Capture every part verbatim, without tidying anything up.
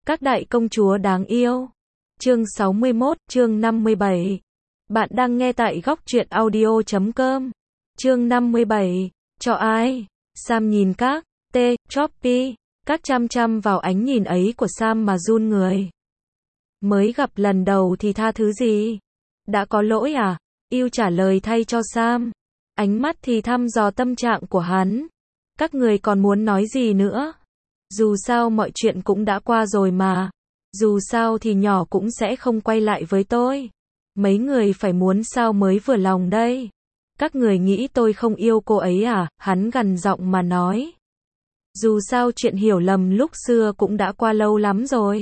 Các đại công chúa đáng yêu. Chương sáu mươi mốt, chương năm mươi bảy. Bạn đang nghe tại góc truyện audio chấm com. Chương năm mươi bảy. Cho ai? Sam nhìn các T. Choppy. Các chăm chăm vào ánh nhìn ấy của Sam mà run người. Mới gặp lần đầu thì tha thứ gì? Đã có lỗi à? Yêu trả lời thay cho Sam. Ánh mắt thì thăm dò tâm trạng của hắn. Các người còn muốn nói gì nữa? Dù sao mọi chuyện cũng đã qua rồi mà. Dù sao thì nhỏ cũng sẽ không quay lại với tôi. Mấy người phải muốn sao mới vừa lòng đây? Các người nghĩ tôi không yêu cô ấy à? Hắn gằn giọng mà nói. Dù sao chuyện hiểu lầm lúc xưa cũng đã qua lâu lắm rồi.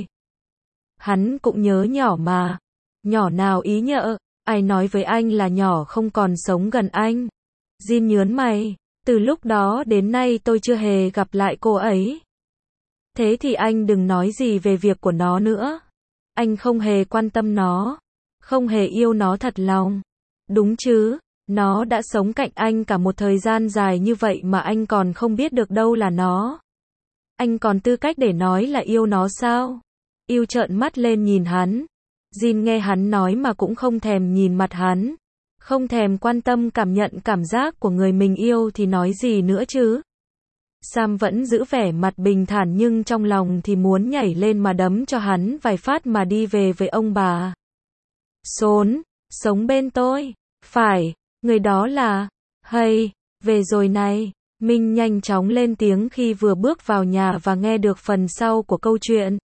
Hắn cũng nhớ nhỏ mà. Nhỏ nào ý nhỡ, ai nói với anh là nhỏ không còn sống gần anh? Jin nhớn mày, từ lúc đó đến nay tôi chưa hề gặp lại cô ấy. Thế thì anh đừng nói gì về việc của nó nữa. Anh không hề quan tâm nó, không hề yêu nó thật lòng. Đúng chứ, nó đã sống cạnh anh cả một thời gian dài như vậy mà anh còn không biết được đâu là nó. Anh còn tư cách để nói là yêu nó sao? Yêu trợn mắt lên nhìn hắn. Jin nghe hắn nói mà cũng không thèm nhìn mặt hắn. Không thèm quan tâm cảm nhận cảm giác của người mình yêu thì nói gì nữa chứ? Sam vẫn giữ vẻ mặt bình thản nhưng trong lòng thì muốn nhảy lên mà đấm cho hắn vài phát mà đi về với ông bà. Sốn, sống bên tôi. Phải, người đó là... Hay, về rồi này. Minh nhanh chóng lên tiếng khi vừa bước vào nhà và nghe được phần sau của câu chuyện.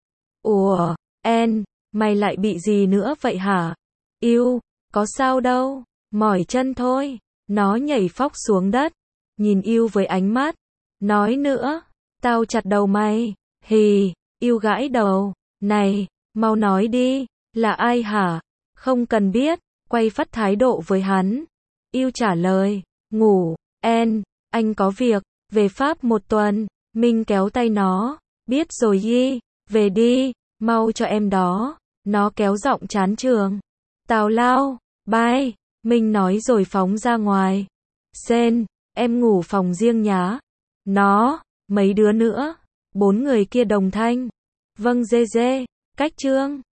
Ủa, En, mày lại bị gì nữa vậy hả? Yêu, có sao đâu, mỏi chân thôi. Nó nhảy phóc xuống đất, nhìn Yêu với ánh mắt. Nói nữa, tao chặt đầu mày. Hì, Yêu gãi đầu. Này, mau nói đi, là ai hả? Không cần biết, quay phát thái độ với hắn. Yêu trả lời, ngủ, En, anh có việc, về Pháp một tuần. Minh kéo tay nó, biết rồi Yi, về đi, mau cho em đó. Nó kéo giọng chán trường. Tào lao, bye, Minh nói rồi phóng ra ngoài. Sen, em ngủ phòng riêng nhá. Nó, mấy đứa nữa. Bốn người kia đồng thanh. Vâng dê dê, cách chương.